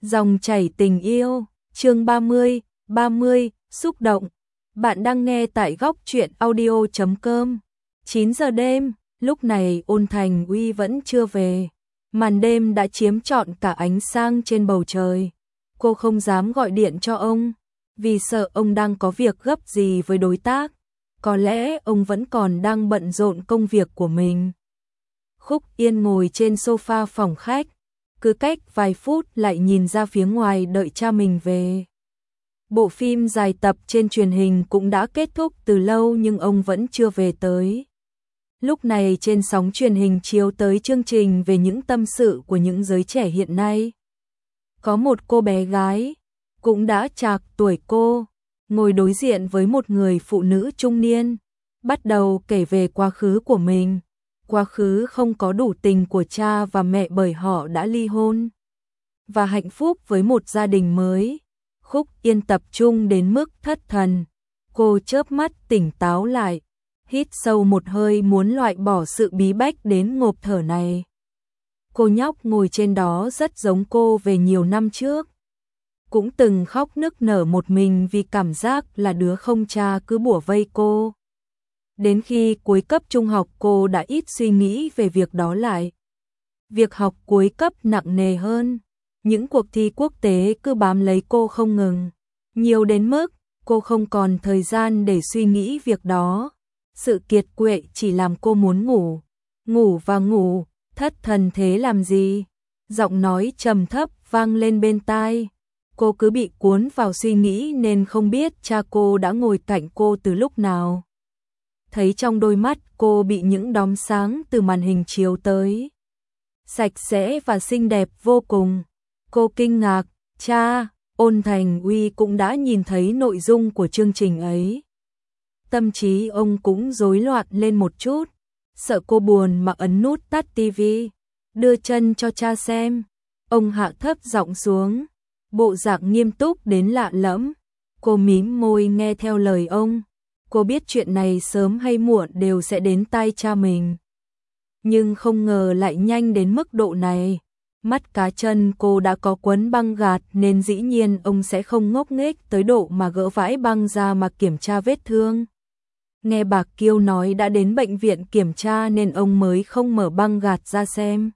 Dòng chảy tình yêu, chương 30, xúc động. Bạn đang nghe tại góc truyện audio.com. 9 giờ đêm, lúc này Ôn Thành Uy vẫn chưa về. Màn đêm đã chiếm trọn cả ánh sáng trên bầu trời. Cô không dám gọi điện cho ông, vì sợ ông đang có việc gấp gì với đối tác. Có lẽ ông vẫn còn đang bận rộn công việc của mình. Khúc Yên ngồi trên sofa phòng khách, cứ cách vài phút lại nhìn ra phía ngoài đợi cha mình về. Bộ phim dài tập trên truyền hình cũng đã kết thúc từ lâu nhưng ông vẫn chưa về tới. Lúc này trên sóng truyền hình chiếu tới chương trình về những tâm sự của những giới trẻ hiện nay. Có một cô bé gái, cũng đã trạc tuổi cô, ngồi đối diện với một người phụ nữ trung niên, bắt đầu kể về quá khứ của mình. Quá khứ không có đủ tình của cha và mẹ bởi họ đã ly hôn. Và hạnh phúc với một gia đình mới. Khúc Yên tập trung đến mức thất thần. Cô chớp mắt tỉnh táo lại, hít sâu một hơi muốn loại bỏ sự bí bách đến ngộp thở này. Cô nhóc ngồi trên đó rất giống cô về nhiều năm trước. Cũng từng khóc nức nở một mình vì cảm giác là đứa không cha cứ bủa vây cô. Đến khi cuối cấp trung học cô đã ít suy nghĩ về việc đó lại. Việc học cuối cấp nặng nề hơn. Những cuộc thi quốc tế cứ bám lấy cô không ngừng. Nhiều đến mức cô không còn thời gian để suy nghĩ việc đó. Sự kiệt quệ chỉ làm cô muốn ngủ. Ngủ và ngủ, thất thần thế làm gì? Giọng nói trầm thấp vang lên bên tai. Cô cứ bị cuốn vào suy nghĩ nên không biết cha cô đã ngồi cạnh cô từ lúc nào. Thấy trong đôi mắt cô bị những đốm sáng từ màn hình chiếu tới. Sạch sẽ và xinh đẹp vô cùng. Cô kinh ngạc, cha, Ôn Thành Uy cũng đã nhìn thấy nội dung của chương trình ấy. Tâm trí ông cũng rối loạn lên một chút, sợ cô buồn mà ấn nút tắt tivi, đưa chân cho cha xem. Ông hạ thấp giọng xuống, bộ dạng nghiêm túc đến lạ lẫm. Cô mím môi nghe theo lời ông. Cô biết chuyện này sớm hay muộn đều sẽ đến tai cha mình. Nhưng không ngờ lại nhanh đến mức độ này. Mắt cá chân cô đã có quấn băng gạt nên dĩ nhiên ông sẽ không ngốc nghếch tới độ mà gỡ vãi băng ra mà kiểm tra vết thương. Nghe bà Kiêu nói đã đến bệnh viện kiểm tra nên ông mới không mở băng gạt ra xem.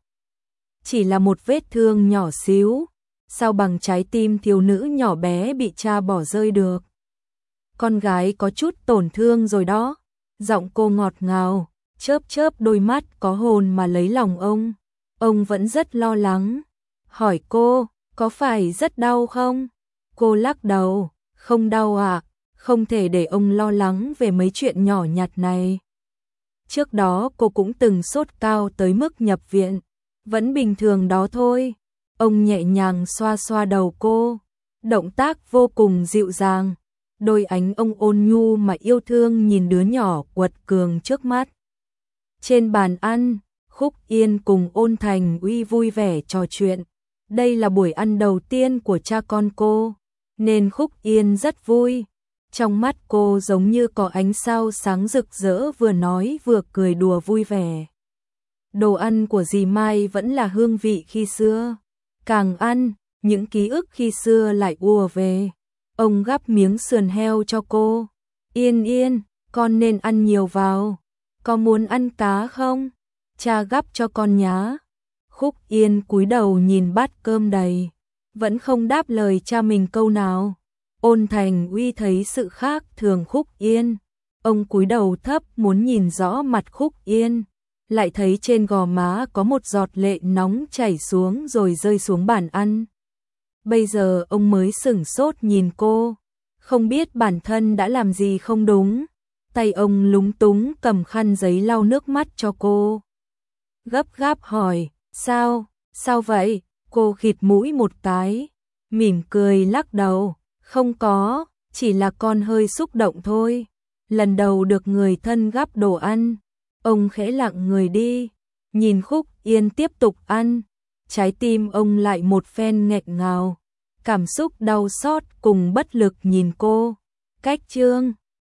Chỉ là một vết thương nhỏ xíu, sao bằng trái tim thiếu nữ nhỏ bé bị cha bỏ rơi được. Con gái có chút tổn thương rồi đó. Giọng cô ngọt ngào, chớp chớp đôi mắt có hồn mà lấy lòng ông. Ông vẫn rất lo lắng. Hỏi cô, có phải rất đau không? Cô lắc đầu, không đau ạ. Không thể để ông lo lắng về mấy chuyện nhỏ nhặt này. Trước đó cô cũng từng sốt cao tới mức nhập viện. Vẫn bình thường đó thôi. Ông nhẹ nhàng xoa xoa đầu cô. Động tác vô cùng dịu dàng. Đôi ánh ông ôn nhu mà yêu thương nhìn đứa nhỏ quật cường trước mắt. Trên bàn ăn, Khúc Yên cùng Ôn Thành Uy vui vẻ trò chuyện. Đây là buổi ăn đầu tiên của cha con cô, nên Khúc Yên rất vui. Trong mắt cô giống như có ánh sao sáng rực rỡ, vừa nói vừa cười đùa vui vẻ. Đồ ăn của dì Mai vẫn là hương vị khi xưa. Càng ăn, những ký ức khi xưa lại ùa về. Ông gắp miếng sườn heo cho cô. Yên Yên, con nên ăn nhiều vào. Có muốn ăn cá không? Cha gắp cho con nhá. Khúc Yên cúi đầu nhìn bát cơm đầy, vẫn không đáp lời cha mình câu nào. Ôn Thành Uy thấy sự khác thường Khúc Yên. Ông cúi đầu thấp muốn nhìn rõ mặt Khúc Yên. Lại thấy trên gò má có một giọt lệ nóng chảy xuống rồi rơi xuống bàn ăn. Bây giờ ông mới sửng sốt nhìn cô, không biết bản thân đã làm gì không đúng. Tay ông lúng túng cầm khăn giấy lau nước mắt cho cô. Gấp gáp hỏi, sao vậy? Cô khịt mũi một cái, mỉm cười lắc đầu, không có, chỉ là con hơi xúc động thôi. Lần đầu được người thân gắp đồ ăn. Ông khẽ lặng người đi, nhìn Khúc Yên tiếp tục ăn. Trái tim ông lại một phen nghẹn ngào, cảm xúc đau xót cùng bất lực nhìn cô. Cách chương